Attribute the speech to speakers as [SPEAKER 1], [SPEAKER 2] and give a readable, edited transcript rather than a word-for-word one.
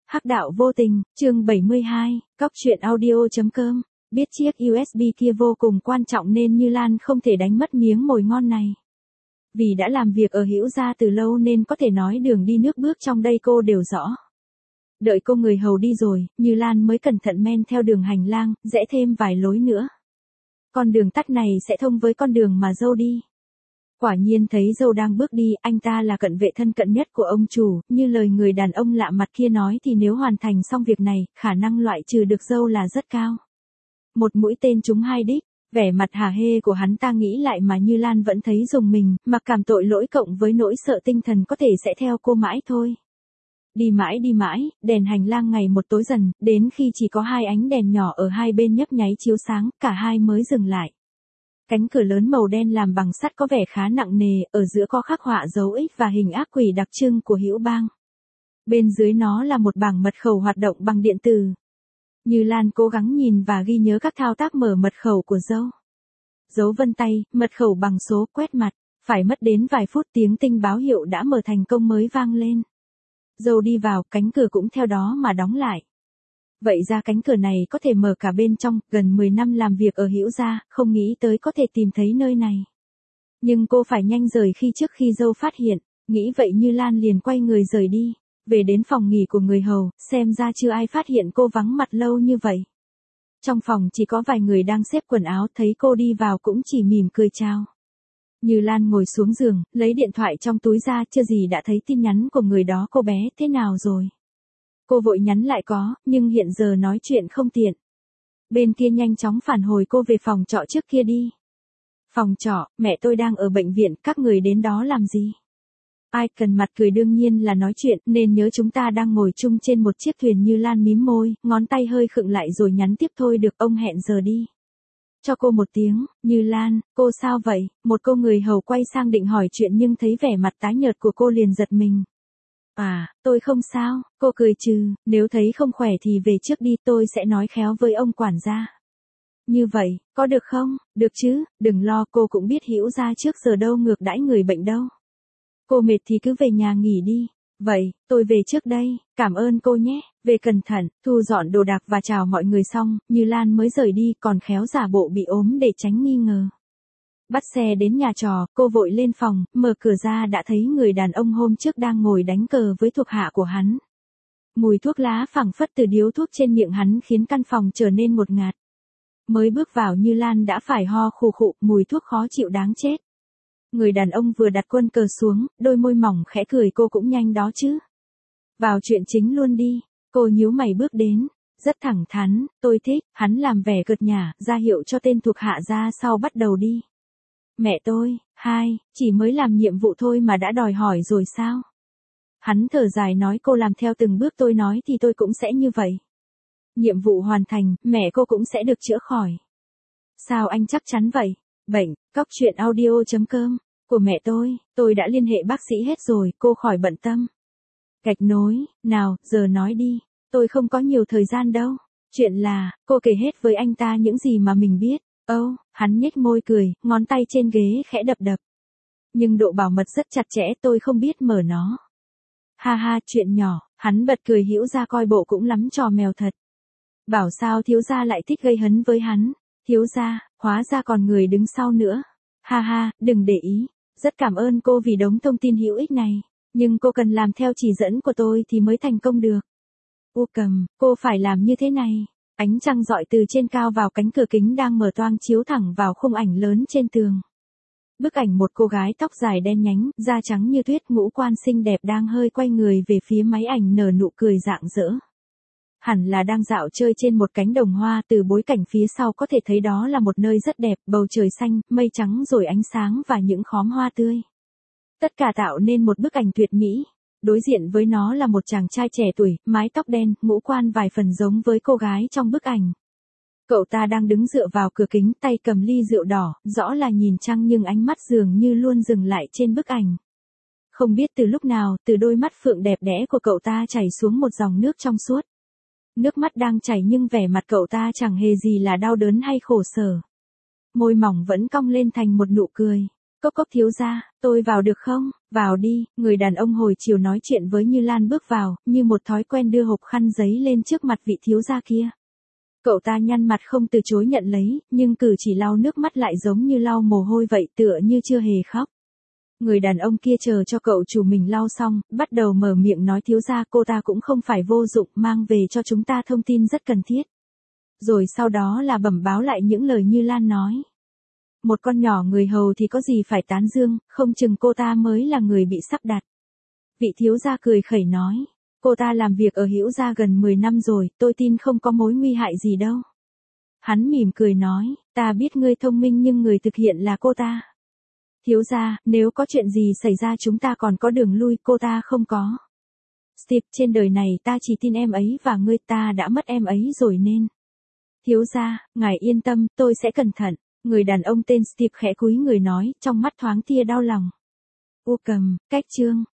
[SPEAKER 1] Hắc đạo vô tình, chương 72, cóc truyện audio.com, biết chiếc USB kia vô cùng quan trọng nên Như Lan không thể đánh mất miếng mồi ngon này. Vì đã làm việc ở Hữu Gia từ lâu nên có thể nói đường đi nước bước trong đây cô đều rõ. Đợi cô người hầu đi rồi, Như Lan mới cẩn thận men theo đường hành lang, rẽ thêm vài lối nữa. Con đường tắt này sẽ thông với con đường mà dâu đi. Quả nhiên thấy dâu đang bước đi, anh ta là cận vệ thân cận nhất của ông chủ, như lời người đàn ông lạ mặt kia nói thì nếu hoàn thành xong việc này, khả năng loại trừ được dâu là rất cao. Một mũi tên trúng hai đích, vẻ mặt hả hê của hắn ta nghĩ lại mà Như Lan vẫn thấy rùng mình, mặc cảm tội lỗi cộng với nỗi sợ tinh thần có thể sẽ theo cô mãi thôi. Đi mãi, đèn hành lang ngày một tối dần, đến khi chỉ có hai ánh đèn nhỏ ở hai bên nhấp nháy chiếu sáng, cả hai mới dừng lại. Cánh cửa lớn màu đen làm bằng sắt có vẻ khá nặng nề, ở giữa có khắc họa dấu X và hình ác quỷ đặc trưng của Hữu Bang. Bên dưới nó là một bảng mật khẩu hoạt động bằng điện tử. Như Lan cố gắng nhìn và ghi nhớ các thao tác mở mật khẩu của dâu. Dấu vân tay, mật khẩu bằng số, quét mặt, phải mất đến vài phút tiếng tinh báo hiệu đã mở thành công mới vang lên. Dâu đi vào, cánh cửa cũng theo đó mà đóng lại. Vậy ra cánh cửa này có thể mở cả bên trong, gần 10 năm làm việc ở Hữu Gia, không nghĩ tới có thể tìm thấy nơi này. Nhưng cô phải nhanh rời trước khi dâu phát hiện, nghĩ vậy Như Lan liền quay người rời đi, về đến phòng nghỉ của người hầu, xem ra chưa ai phát hiện cô vắng mặt lâu như vậy. Trong phòng chỉ có vài người đang xếp quần áo, thấy cô đi vào cũng chỉ mỉm cười chào. Như Lan ngồi xuống giường, lấy điện thoại trong túi ra, chưa gì đã thấy tin nhắn của người đó. Cô bé thế nào rồi? Cô vội nhắn lại có, nhưng hiện giờ nói chuyện không tiện. Bên kia nhanh chóng phản hồi cô về phòng trọ trước kia đi. Phòng trọ, mẹ tôi đang ở bệnh viện, các người đến đó làm gì? Ai cần mặt cười đương nhiên là nói chuyện, nên nhớ chúng ta đang ngồi chung trên một chiếc thuyền. Như Lan mím môi, ngón tay hơi khựng lại rồi nhắn tiếp thôi được ông hẹn giờ đi. Cho cô một tiếng, Như Lan, cô sao vậy? Một cô người hầu quay sang định hỏi chuyện nhưng thấy vẻ mặt tái nhợt của cô liền giật mình. À, tôi không sao, cô cười trừ, nếu thấy không khỏe thì về trước đi, tôi sẽ nói khéo với ông quản gia. Như vậy, có được không? Được chứ, đừng lo, cô cũng biết Hữu Gia trước giờ đâu ngược đãi người bệnh đâu. Cô mệt thì cứ về nhà nghỉ đi. Vậy, tôi về trước đây, cảm ơn cô nhé, về cẩn thận. Thu dọn đồ đạc và chào mọi người xong, Như Lan mới rời đi, còn khéo giả bộ bị ốm để tránh nghi ngờ. Bắt xe đến nhà trò, cô vội lên phòng, mở cửa ra đã thấy người đàn ông hôm trước đang ngồi đánh cờ với thuộc hạ của hắn. Mùi thuốc lá phảng phất từ điếu thuốc trên miệng hắn khiến căn phòng trở nên ngột ngạt. Mới bước vào Như Lan đã phải ho khù khụ, mùi thuốc khó chịu đáng chết. Người đàn ông vừa đặt quân cờ xuống, đôi môi mỏng khẽ cười. Cô cũng nhanh đó chứ. Vào chuyện chính luôn đi. Cô nhíu mày bước đến, rất thẳng thắn, tôi thích. Hắn làm vẻ cợt nhả, ra hiệu cho tên thuộc hạ ra sau bắt đầu đi. Mẹ tôi, chỉ mới làm nhiệm vụ thôi mà đã đòi hỏi rồi sao? Hắn thở dài nói cô làm theo từng bước tôi nói thì tôi cũng sẽ như vậy. Nhiệm vụ hoàn thành, mẹ cô cũng sẽ được chữa khỏi. Sao anh chắc chắn vậy? Bệnh, cóc truyện audio.com, của mẹ tôi đã liên hệ bác sĩ hết rồi, cô khỏi bận tâm. Gạch nối, nào, giờ nói đi, tôi không có nhiều thời gian đâu. Chuyện là, cô kể hết với anh ta những gì mà mình biết. Hắn nhếch môi cười, ngón tay trên ghế khẽ đập. Nhưng độ bảo mật rất chặt chẽ, tôi không biết mở nó. Ha, chuyện nhỏ, hắn bật cười. Hữu Gia coi bộ cũng lắm trò mèo thật. Bảo sao thiếu gia lại thích gây hấn với hắn. Thiếu gia, hóa ra còn người đứng sau nữa. Ha, đừng để ý. Rất cảm ơn cô vì đống thông tin hữu ích này. Nhưng cô cần làm theo chỉ dẫn của tôi thì mới thành công được. Cô phải làm như thế này. Ánh trăng rọi từ trên cao vào cánh cửa kính đang mở toang chiếu thẳng vào khung ảnh lớn trên tường. Bức ảnh một cô gái tóc dài đen nhánh, da trắng như tuyết, ngũ quan xinh đẹp đang hơi quay người về phía máy ảnh nở nụ cười rạng rỡ. Hẳn là đang dạo chơi trên một cánh đồng hoa, từ bối cảnh phía sau có thể thấy đó là một nơi rất đẹp, bầu trời xanh, mây trắng rồi ánh sáng và những khóm hoa tươi. Tất cả tạo nên một bức ảnh tuyệt mỹ. Đối diện với nó là một chàng trai trẻ tuổi, mái tóc đen, ngũ quan vài phần giống với cô gái trong bức ảnh. Cậu ta đang đứng dựa vào cửa kính, tay cầm ly rượu đỏ, rõ là nhìn trăng nhưng ánh mắt dường như luôn dừng lại trên bức ảnh. Không biết từ lúc nào, từ đôi mắt phượng đẹp đẽ của cậu ta chảy xuống một dòng nước trong suốt. Nước mắt đang chảy nhưng vẻ mặt cậu ta chẳng hề gì là đau đớn hay khổ sở. Môi mỏng vẫn cong lên thành một nụ cười. Cốc cốc thiếu gia, tôi vào được không? Vào đi, người đàn ông hồi chiều nói chuyện với Như Lan bước vào, như một thói quen đưa hộp khăn giấy lên trước mặt vị thiếu gia kia. Cậu ta nhăn mặt không từ chối nhận lấy, nhưng cử chỉ lau nước mắt lại giống như lau mồ hôi vậy, tựa như chưa hề khóc. Người đàn ông kia chờ cho cậu chủ mình lau xong, bắt đầu mở miệng nói thiếu gia cô ta cũng không phải vô dụng, mang về cho chúng ta thông tin rất cần thiết. Rồi sau đó là bẩm báo lại những lời Như Lan nói. Một con nhỏ người hầu thì có gì phải tán dương, không chừng cô ta mới là người bị sắp đặt. Vị thiếu gia cười khẩy nói, cô ta làm việc ở Hữu gia gần 10 năm rồi, tôi tin không có mối nguy hại gì đâu. Hắn mỉm cười nói, ta biết ngươi thông minh nhưng người thực hiện là cô ta. Thiếu gia, nếu có chuyện gì xảy ra chúng ta còn có đường lui, cô ta không có. Steve, trên đời này ta chỉ tin em ấy và ngươi, ta đã mất em ấy rồi nên. Thiếu gia, ngài yên tâm, tôi sẽ cẩn thận. Người đàn ông tên Steve khẽ cúi người nói, trong mắt thoáng tia đau lòng. Cách chương.